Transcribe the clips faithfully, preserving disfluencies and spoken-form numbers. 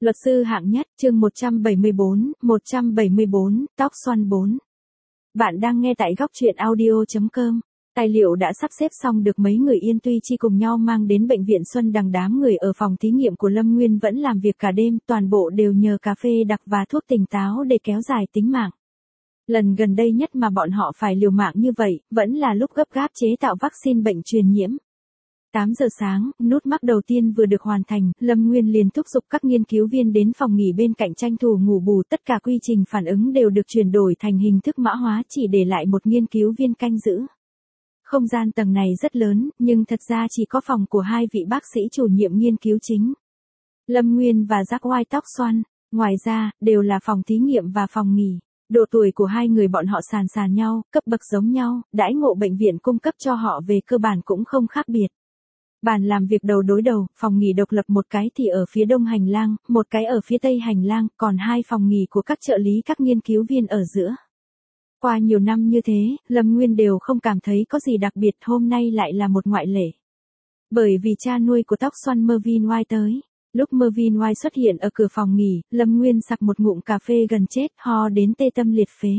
Luật sư hạng nhất, chương một trăm bảy mươi bốn, một trăm bảy mươi bốn, tóc xoăn bốn. Bạn đang nghe tại góc truyện audio chấm com. Tài liệu đã sắp xếp xong được mấy người Yên Tuy Chi cùng nhau mang đến bệnh viện Xuân Đằng. Đám người ở phòng thí nghiệm của Lâm Nguyên vẫn làm việc cả đêm, toàn bộ đều nhờ cà phê đặc và thuốc tỉnh táo để kéo dài tính mạng. Lần gần đây nhất mà bọn họ phải liều mạng như vậy, vẫn là lúc gấp gáp chế tạo vaccine bệnh truyền nhiễm. tám giờ sáng, nút mắc đầu tiên vừa được hoàn thành, Lâm Nguyên liền thúc giục các nghiên cứu viên đến phòng nghỉ bên cạnh tranh thủ ngủ bù. Tất cả quy trình phản ứng đều được chuyển đổi thành hình thức mã hóa, chỉ để lại một nghiên cứu viên canh giữ. Không gian tầng này rất lớn, nhưng thật ra chỉ có phòng của hai vị bác sĩ chủ nhiệm nghiên cứu chính, Lâm Nguyên và Jack White tóc xoăn. Ngoài ra, đều là phòng thí nghiệm và phòng nghỉ. Độ tuổi của hai người bọn họ sàn sàn nhau, cấp bậc giống nhau, đãi ngộ bệnh viện cung cấp cho họ về cơ bản cũng không khác biệt. Bàn làm việc đầu đối đầu, phòng nghỉ độc lập một cái thì ở phía đông hành lang, một cái ở phía tây hành lang, còn hai phòng nghỉ của các trợ lý các nghiên cứu viên ở giữa. Qua nhiều năm như thế, Lâm Nguyên đều không cảm thấy có gì đặc biệt, hôm nay lại là một ngoại lệ. Bởi vì cha nuôi của tóc xoăn Mervyn White tới. Lúc Mervyn White xuất hiện ở cửa phòng nghỉ, Lâm Nguyên sặc một ngụm cà phê gần chết, ho đến tê tâm liệt phế.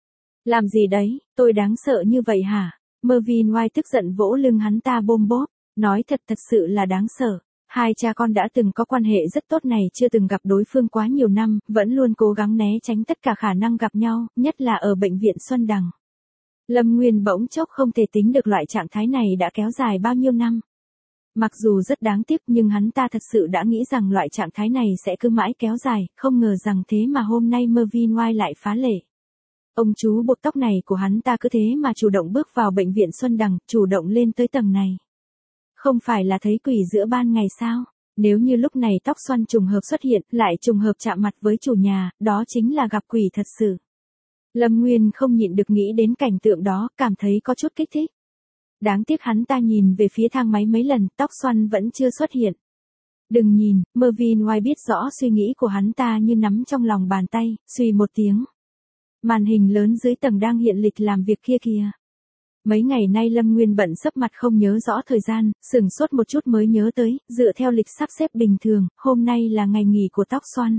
Làm gì đấy, tôi đáng sợ như vậy hả? Mervyn White tức giận vỗ lưng hắn ta bôm bốp. Nói thật thật sự là đáng sợ. Hai cha con đã từng có quan hệ rất tốt này, chưa từng gặp đối phương quá nhiều năm, vẫn luôn cố gắng né tránh tất cả khả năng gặp nhau, nhất là ở bệnh viện Xuân Đằng. Lâm Nguyên bỗng chốc không thể tính được loại trạng thái này đã kéo dài bao nhiêu năm. Mặc dù rất đáng tiếc nhưng hắn ta thật sự đã nghĩ rằng loại trạng thái này sẽ cứ mãi kéo dài, không ngờ rằng thế mà hôm nay Mervyn White lại phá lệ. Ông chú buộc tóc này của hắn ta cứ thế mà chủ động bước vào bệnh viện Xuân Đằng, chủ động lên tới tầng này. Không phải là thấy quỷ giữa ban ngày sao? Nếu như lúc này tóc xoăn trùng hợp xuất hiện, lại trùng hợp chạm mặt với chủ nhà, đó chính là gặp quỷ thật sự. Lâm Nguyên không nhịn được nghĩ đến cảnh tượng đó, cảm thấy có chút kích thích. Đáng tiếc hắn ta nhìn về phía thang máy mấy lần, tóc xoăn vẫn chưa xuất hiện. Đừng nhìn, Mervyn White biết rõ suy nghĩ của hắn ta như nắm trong lòng bàn tay, suy một tiếng. Màn hình lớn dưới tầng đang hiện lịch làm việc kia kìa. Mấy ngày nay Lâm Nguyên bận sấp mặt không nhớ rõ thời gian, sửng sốt một chút mới nhớ tới, dựa theo lịch sắp xếp bình thường, hôm nay là ngày nghỉ của tóc xoăn.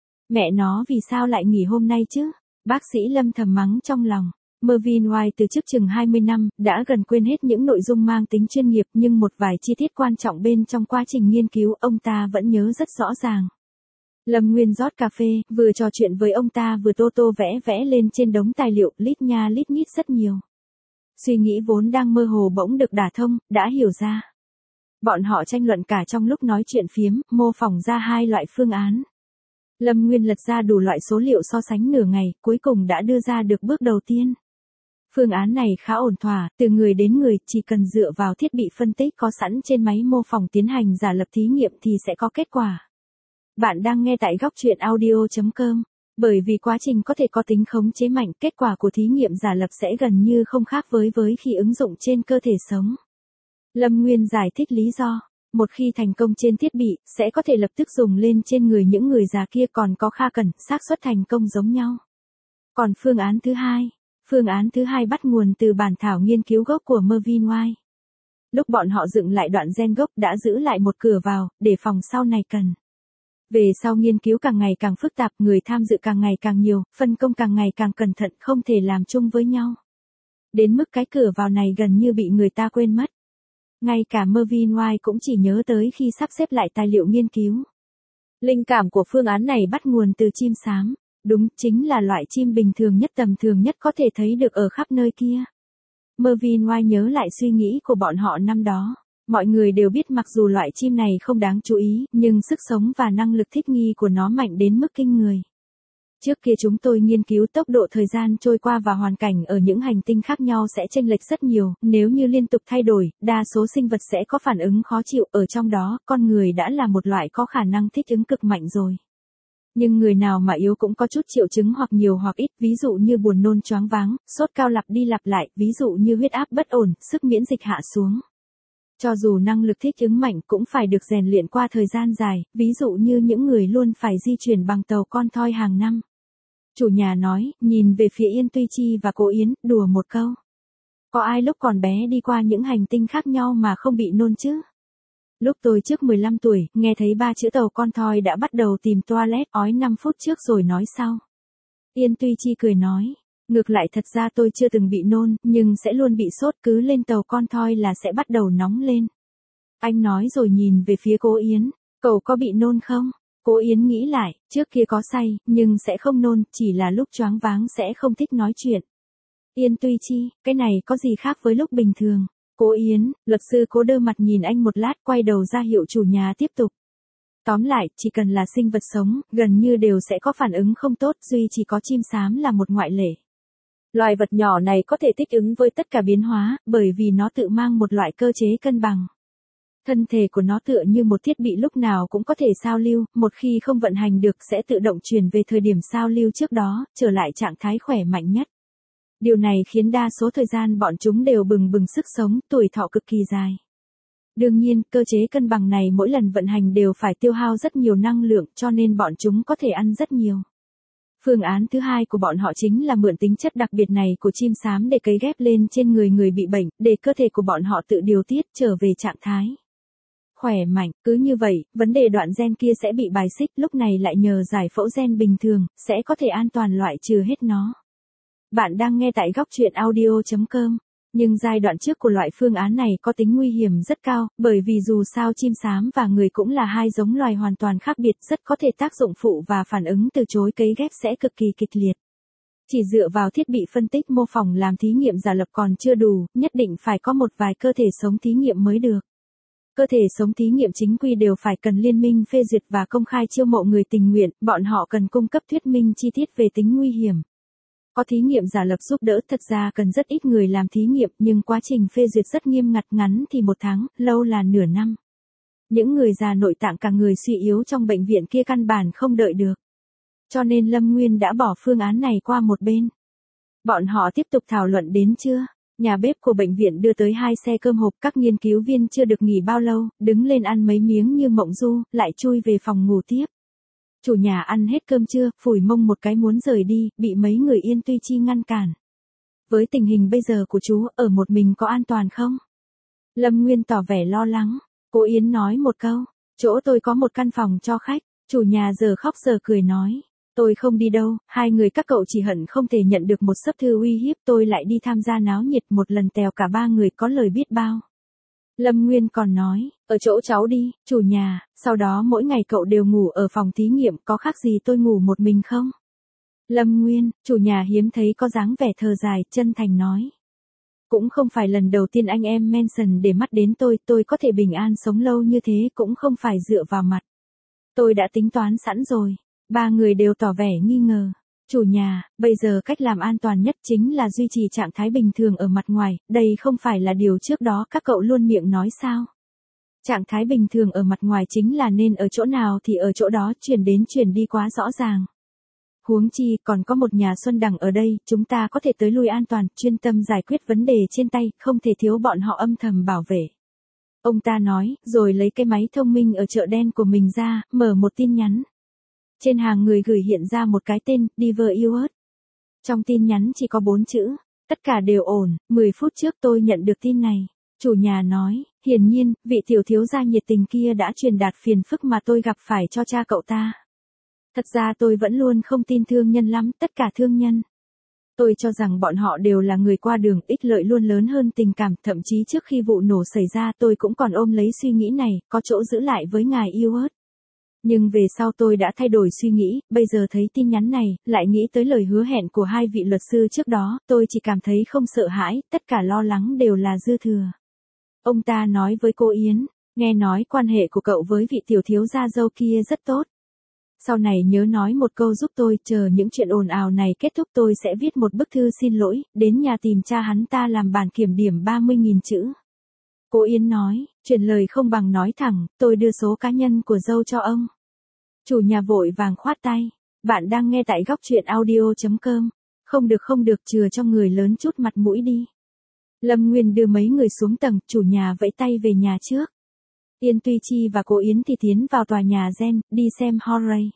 Mẹ nó vì sao lại nghỉ hôm nay chứ? Bác sĩ Lâm thầm mắng trong lòng. Mervyn White từ chức chừng hai mươi năm, đã gần quên hết những nội dung mang tính chuyên nghiệp, nhưng một vài chi tiết quan trọng bên trong quá trình nghiên cứu ông ta vẫn nhớ rất rõ ràng. Lâm Nguyên rót cà phê, vừa trò chuyện với ông ta vừa tô tô vẽ vẽ lên trên đống tài liệu, lít nha lít nhít rất nhiều. Suy nghĩ vốn đang mơ hồ bỗng được đả thông, đã hiểu ra. Bọn họ tranh luận cả trong lúc nói chuyện phiếm, mô phỏng ra hai loại phương án. Lâm Nguyên lật ra đủ loại số liệu so sánh nửa ngày, cuối cùng đã đưa ra được bước đầu tiên. Phương án này khá ổn thỏa, từ người đến người, chỉ cần dựa vào thiết bị phân tích có sẵn trên máy mô phỏng tiến hành giả lập thí nghiệm thì sẽ có kết quả. Bạn đang nghe tại góc truyện audio chấm com. Bởi vì quá trình có thể có tính khống chế mạnh, kết quả của thí nghiệm giả lập sẽ gần như không khác với với khi ứng dụng trên cơ thể sống. Lâm Nguyên giải thích lý do. Một khi thành công trên thiết bị, sẽ có thể lập tức dùng lên trên người những người già kia, còn có kha cẩn, xác suất thành công giống nhau. Còn phương án thứ hai, phương án thứ hai bắt nguồn từ bản thảo nghiên cứu gốc của Mervyn White. Lúc bọn họ dựng lại đoạn gen gốc đã giữ lại một cửa vào, để phòng sau này cần. Về sau nghiên cứu càng ngày càng phức tạp, người tham dự càng ngày càng nhiều, phân công càng ngày càng cẩn thận, không thể làm chung với nhau. Đến mức cái cửa vào này gần như bị người ta quên mất. Ngay cả Mervyn White cũng chỉ nhớ tới khi sắp xếp lại tài liệu nghiên cứu. Linh cảm của phương án này bắt nguồn từ chim sám. Đúng, chính là loại chim bình thường nhất, tầm thường nhất có thể thấy được ở khắp nơi kia. Mervyn White nhớ lại suy nghĩ của bọn họ năm đó. Mọi người đều biết mặc dù loại chim này không đáng chú ý, nhưng sức sống và năng lực thích nghi của nó mạnh đến mức kinh người. Trước kia chúng tôi nghiên cứu tốc độ thời gian trôi qua và hoàn cảnh ở những hành tinh khác nhau sẽ chênh lệch rất nhiều, nếu như liên tục thay đổi, đa số sinh vật sẽ có phản ứng khó chịu, ở trong đó, con người đã là một loại có khả năng thích ứng cực mạnh rồi. Nhưng người nào mà yếu cũng có chút triệu chứng hoặc nhiều hoặc ít, ví dụ như buồn nôn choáng váng, sốt cao lặp đi lặp lại, ví dụ như huyết áp bất ổn, sức miễn dịch hạ xuống. Cho dù năng lực thích ứng mạnh cũng phải được rèn luyện qua thời gian dài, ví dụ như những người luôn phải di chuyển bằng tàu con thoi hàng năm. Chủ nhà nói, nhìn về phía Yên Tuy Chi và cô Yến, đùa một câu. Có ai lúc còn bé đi qua những hành tinh khác nhau mà không bị nôn chứ? Lúc tôi trước mười lăm tuổi, nghe thấy ba chữ tàu con thoi đã bắt đầu tìm toilet ói năm phút trước rồi nói sau. Yên Tuy Chi cười nói. Ngược lại thật ra tôi chưa từng bị nôn, nhưng sẽ luôn bị sốt, cứ lên tàu con thoi là sẽ bắt đầu nóng lên. Anh nói rồi nhìn về phía cô Yến. Cậu có bị nôn không? Cô Yến nghĩ lại, trước kia có say, nhưng sẽ không nôn, chỉ là lúc choáng váng sẽ không thích nói chuyện. Yên Tuy Chi, cái này có gì khác với lúc bình thường? Cô Yến, luật sư Cố đơ mặt nhìn anh một lát, quay đầu ra hiệu chủ nhà tiếp tục. Tóm lại, chỉ cần là sinh vật sống, gần như đều sẽ có phản ứng không tốt, duy chỉ có chim sám là một ngoại lệ. Loài vật nhỏ này có thể thích ứng với tất cả biến hóa, bởi vì nó tự mang một loại cơ chế cân bằng. Thân thể của nó tựa như một thiết bị lúc nào cũng có thể sao lưu, một khi không vận hành được sẽ tự động chuyển về thời điểm sao lưu trước đó, trở lại trạng thái khỏe mạnh nhất. Điều này khiến đa số thời gian bọn chúng đều bừng bừng sức sống, tuổi thọ cực kỳ dài. Đương nhiên, cơ chế cân bằng này mỗi lần vận hành đều phải tiêu hao rất nhiều năng lượng, cho nên bọn chúng có thể ăn rất nhiều. Phương án thứ hai của bọn họ chính là mượn tính chất đặc biệt này của chim sám để cấy ghép lên trên người người bị bệnh, để cơ thể của bọn họ tự điều tiết trở về trạng thái khỏe mạnh. Cứ như vậy, vấn đề đoạn gen kia sẽ bị bài xích, lúc này lại nhờ giải phẫu gen bình thường, sẽ có thể an toàn loại trừ hết nó. Bạn đang nghe tại góc truyện audio chấm com. Nhưng giai đoạn trước của loại phương án này có tính nguy hiểm rất cao, bởi vì dù sao chim sám và người cũng là hai giống loài hoàn toàn khác biệt, rất có thể tác dụng phụ và phản ứng từ chối cấy ghép sẽ cực kỳ kịch liệt. Chỉ dựa vào thiết bị phân tích mô phỏng làm thí nghiệm giả lập còn chưa đủ, nhất định phải có một vài cơ thể sống thí nghiệm mới được. Cơ thể sống thí nghiệm chính quy đều phải cần liên minh phê duyệt và công khai chiêu mộ người tình nguyện, bọn họ cần cung cấp thuyết minh chi tiết về tính nguy hiểm. Có thí nghiệm giả lập giúp đỡ, thật ra cần rất ít người làm thí nghiệm, nhưng quá trình phê duyệt rất nghiêm ngặt, ngắn thì một tháng, lâu là nửa năm. Những người già nội tạng cả người suy yếu trong bệnh viện kia căn bản không đợi được. Cho nên Lâm Nguyên đã bỏ phương án này qua một bên. Bọn họ tiếp tục thảo luận đến trưa. Nhà bếp của bệnh viện đưa tới hai xe cơm hộp, các nghiên cứu viên chưa được nghỉ bao lâu, đứng lên ăn mấy miếng như mộng du, lại chui về phòng ngủ tiếp. Chủ nhà ăn hết cơm trưa, phủi mông một cái muốn rời đi, bị mấy người Yên Tuy Chi ngăn cản. Với tình hình bây giờ của chú, ở một mình có an toàn không? Lâm Nguyên tỏ vẻ lo lắng. Cô Yến nói một câu, chỗ tôi có một căn phòng cho khách. Chủ nhà giờ khóc giờ cười nói. Tôi không đi đâu, hai người các cậu chỉ hận không thể nhận được một sấp thư uy hiếp tôi lại đi tham gia náo nhiệt, một lần tèo cả ba người có lời biết bao. Lâm Nguyên còn nói, ở chỗ cháu đi, chủ nhà, sau đó mỗi ngày cậu đều ngủ ở phòng thí nghiệm, có khác gì tôi ngủ một mình không? Lâm Nguyên, chủ nhà hiếm thấy có dáng vẻ thờ dài, chân thành nói. Cũng không phải lần đầu tiên anh em Manson để mắt đến tôi, tôi có thể bình an sống lâu như thế cũng không phải dựa vào mặt. Tôi đã tính toán sẵn rồi. Ba người đều tỏ vẻ nghi ngờ. Chủ nhà, bây giờ cách làm an toàn nhất chính là duy trì trạng thái bình thường ở mặt ngoài, đây không phải là điều trước đó các cậu luôn miệng nói sao? Trạng thái bình thường ở mặt ngoài chính là nên ở chỗ nào thì ở chỗ đó, chuyển đến chuyển đi quá rõ ràng. Huống chi, còn có một nhà Xuân Đằng ở đây, chúng ta có thể tới lui an toàn, chuyên tâm giải quyết vấn đề trên tay, không thể thiếu bọn họ âm thầm bảo vệ. Ông ta nói, rồi lấy cái máy thông minh ở chợ đen của mình ra, mở một tin nhắn. Trên hàng người gửi hiện ra một cái tên, Diver Ewart. Trong tin nhắn chỉ có bốn chữ, tất cả đều ổn, mười phút trước tôi nhận được tin này. Chủ nhà nói, hiển nhiên, vị tiểu thiếu gia nhiệt tình kia đã truyền đạt phiền phức mà tôi gặp phải cho cha cậu ta. Thật ra tôi vẫn luôn không tin thương nhân lắm, tất cả thương nhân. Tôi cho rằng bọn họ đều là người qua đường, ích lợi luôn lớn hơn tình cảm, thậm chí trước khi vụ nổ xảy ra tôi cũng còn ôm lấy suy nghĩ này, có chỗ giữ lại với ngài Ewart. Nhưng về sau tôi đã thay đổi suy nghĩ, bây giờ thấy tin nhắn này, lại nghĩ tới lời hứa hẹn của hai vị luật sư trước đó, tôi chỉ cảm thấy không sợ hãi, tất cả lo lắng đều là dư thừa. Ông ta nói với cô Yến, nghe nói quan hệ của cậu với vị tiểu thiếu gia dâu kia rất tốt. Sau này nhớ nói một câu giúp tôi, chờ những chuyện ồn ào này kết thúc tôi sẽ viết một bức thư xin lỗi, đến nhà tìm cha hắn ta làm bản kiểm điểm ba mươi nghìn chữ. Cô Yến nói, truyền lời không bằng nói thẳng, tôi đưa số cá nhân của dâu cho ông. Chủ nhà vội vàng khoát tay, bạn đang nghe tại góc truyện audio chấm com, không được không được, chừa cho người lớn chút mặt mũi đi. Lâm Nguyên đưa mấy người xuống tầng, chủ nhà vẫy tay về nhà trước. Yên Tuy Chi và cô Yến thì tiến vào tòa nhà gen, đi xem Horay.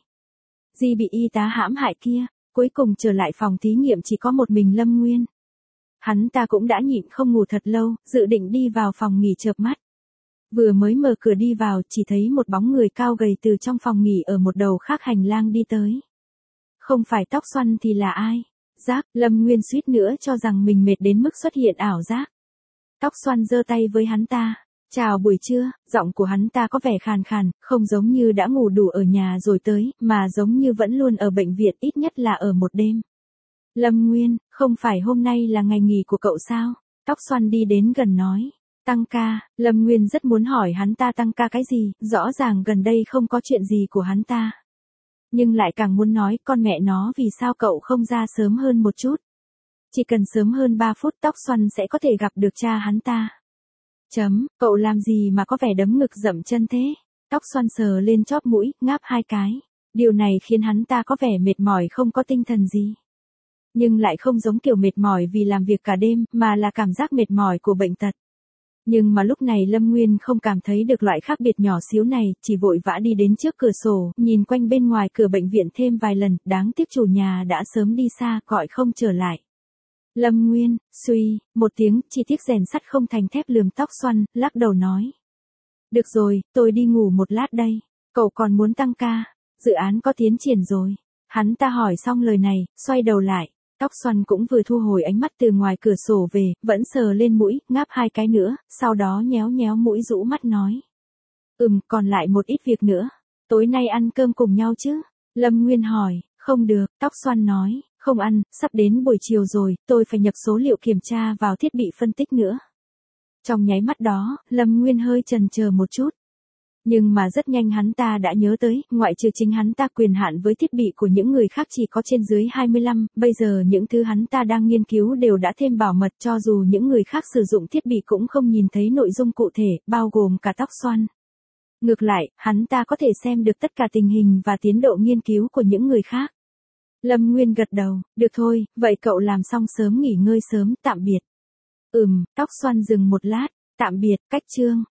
Di bị y tá hãm hại kia, cuối cùng trở lại phòng thí nghiệm chỉ có một mình Lâm Nguyên. Hắn ta cũng đã nhịn không ngủ thật lâu, dự định đi vào phòng nghỉ chợp mắt. Vừa mới mở cửa đi vào, chỉ thấy một bóng người cao gầy từ trong phòng nghỉ ở một đầu khác hành lang đi tới. Không phải Tóc Xoăn thì là ai? Giác, Lâm Nguyên suýt nữa cho rằng mình mệt đến mức xuất hiện ảo giác. Tóc Xoăn giơ tay với hắn ta. Chào buổi trưa, giọng của hắn ta có vẻ khàn khàn, không giống như đã ngủ đủ ở nhà rồi tới, mà giống như vẫn luôn ở bệnh viện, ít nhất là ở một đêm. Lâm Nguyên, không phải hôm nay là ngày nghỉ của cậu sao? Tóc Xoăn đi đến gần nói. Tăng ca, Lâm Nguyên rất muốn hỏi hắn ta tăng ca cái gì, rõ ràng gần đây không có chuyện gì của hắn ta. Nhưng lại càng muốn nói, con mẹ nó, vì sao cậu không ra sớm hơn một chút? Chỉ cần sớm hơn ba phút Tóc Xoăn sẽ có thể gặp được cha hắn ta. Chấm, cậu làm gì mà có vẻ đấm ngực dậm chân thế? Tóc Xoăn sờ lên chóp mũi, ngáp hai cái. Điều này khiến hắn ta có vẻ mệt mỏi không có tinh thần gì. Nhưng lại không giống kiểu mệt mỏi vì làm việc cả đêm, mà là cảm giác mệt mỏi của bệnh tật. Nhưng mà lúc này Lâm Nguyên không cảm thấy được loại khác biệt nhỏ xíu này, chỉ vội vã đi đến trước cửa sổ, nhìn quanh bên ngoài cửa bệnh viện thêm vài lần, đáng tiếc chủ nhà đã sớm đi xa, gọi không trở lại. Lâm Nguyên, suy, một tiếng, chỉ tiếc rèn sắt không thành thép lườm Tóc Xoăn, lắc đầu nói. Được rồi, tôi đi ngủ một lát đây, cậu còn muốn tăng ca, dự án có tiến triển rồi. Hắn ta hỏi xong lời này, xoay đầu lại. Tóc Xoăn cũng vừa thu hồi ánh mắt từ ngoài cửa sổ về, vẫn sờ lên mũi, ngáp hai cái nữa, sau đó nhéo nhéo mũi rũ mắt nói. Ừm, còn lại một ít việc nữa. Tối nay ăn cơm cùng nhau chứ? Lâm Nguyên hỏi. Không được, Tóc Xoăn nói. Không ăn, sắp đến buổi chiều rồi, tôi phải nhập số liệu kiểm tra vào thiết bị phân tích nữa. Trong nháy mắt đó, Lâm Nguyên hơi chần chờ một chút. Nhưng mà rất nhanh hắn ta đã nhớ tới, ngoại trừ chính hắn ta quyền hạn với thiết bị của những người khác chỉ có trên dưới hai mươi lăm, bây giờ những thứ hắn ta đang nghiên cứu đều đã thêm bảo mật, cho dù những người khác sử dụng thiết bị cũng không nhìn thấy nội dung cụ thể, bao gồm cả Tóc Xoăn. Ngược lại, hắn ta có thể xem được tất cả tình hình và tiến độ nghiên cứu của những người khác. Lâm Nguyên gật đầu, được thôi, vậy cậu làm xong sớm nghỉ ngơi sớm, tạm biệt. Ừm, Tóc Xoăn dừng một lát, tạm biệt, cách chương.